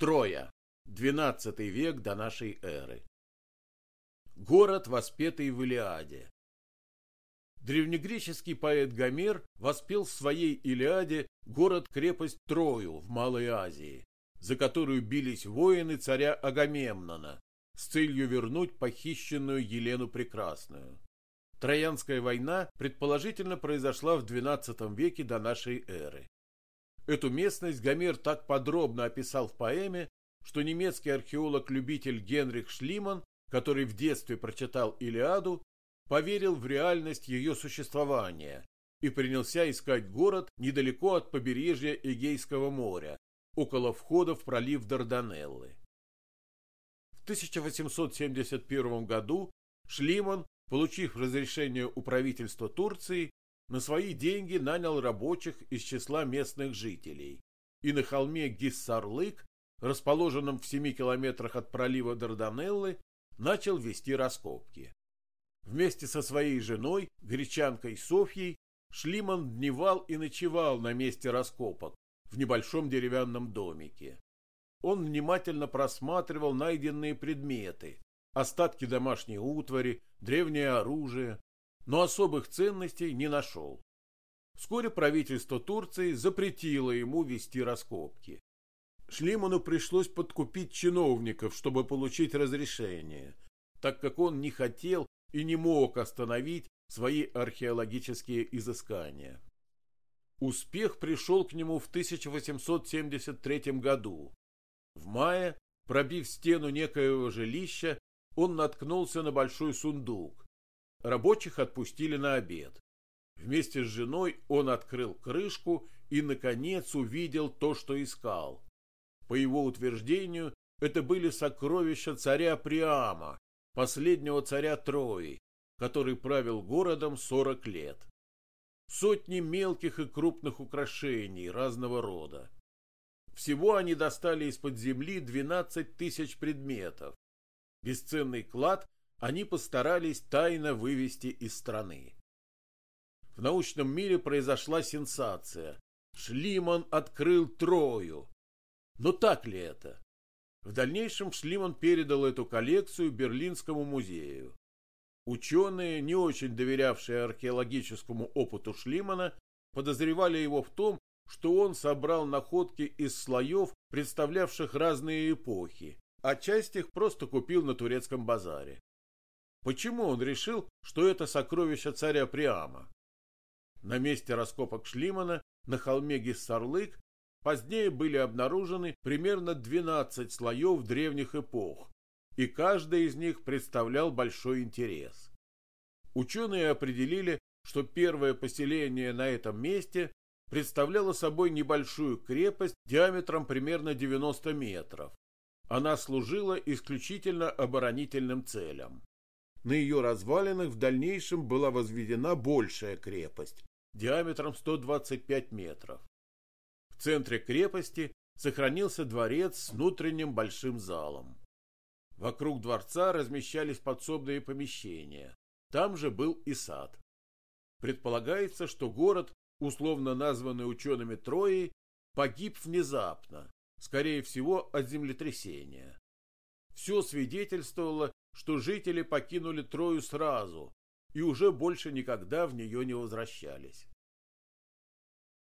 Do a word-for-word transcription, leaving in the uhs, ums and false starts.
Троя. двенадцатый век до нашей эры. Город, воспетый в Илиаде. Древнегреческий поэт Гомер воспел в своей Илиаде город-крепость Трою в Малой Азии, за которую бились воины царя Агамемнона с целью вернуть похищенную Елену Прекрасную. Троянская война предположительно произошла в двенадцатом веке до нашей эры. Эту местность Гомер так подробно описал в поэме, что немецкий археолог-любитель Генрих Шлиман, который в детстве прочитал Илиаду, поверил в реальность ее существования и принялся искать город недалеко от побережья Эгейского моря, около входа в пролив Дарданеллы. В тысяча восемьсот семьдесят первом году Шлиман, получив разрешение у правительства Турции, на свои деньги нанял рабочих из числа местных жителей и на холме Гиссарлык, расположенном в семи километрах от пролива Дарданеллы, начал вести раскопки. Вместе со своей женой, гречанкой Софьей, Шлиман дневал и ночевал на месте раскопок в небольшом деревянном домике. Он внимательно просматривал найденные предметы, остатки домашней утвари, древнее оружие, но особых ценностей не нашел. Вскоре правительство Турции запретило ему вести раскопки. Шлиману пришлось подкупить чиновников, чтобы получить разрешение, так как он не хотел и не мог остановить свои археологические изыскания. Успех пришел к нему в тысяча восемьсот семьдесят третьем году. В мае, пробив стену некоего жилища, он наткнулся на большой сундук. Рабочих отпустили на обед. Вместе с женой он открыл крышку и, наконец, увидел то, что искал. По его утверждению, это были сокровища царя Приама, последнего царя Трои, который правил городом сорок лет. Сотни мелких и крупных украшений разного рода. Всего они достали из-под земли двенадцать тысяч предметов. Бесценный клад они постарались тайно вывести из страны. В научном мире произошла сенсация. Шлиман открыл Трою. Но так ли это? В дальнейшем Шлиман передал эту коллекцию Берлинскому музею. Ученые, не очень доверявшие археологическому опыту Шлимана, подозревали его в том, что он собрал находки из слоев, представлявших разные эпохи, а часть их просто купил на турецком базаре. Почему он решил, что это сокровища царя Приама? На месте раскопок Шлимана на холме Гиссарлык позднее были обнаружены примерно двенадцать слоев древних эпох, и каждый из них представлял большой интерес. Ученые определили, что первое поселение на этом месте представляло собой небольшую крепость диаметром примерно девяносто метров. Она служила исключительно оборонительным целям. На ее развалинах в дальнейшем была возведена большая крепость диаметром сто двадцать пять метров. В центре крепости сохранился дворец с внутренним большим залом. Вокруг дворца размещались подсобные помещения. Там же был и сад. Предполагается, что город, условно названный учеными Троей, погиб внезапно, скорее всего от землетрясения. Все свидетельствовало, что жители покинули Трою сразу и уже больше никогда в нее не возвращались.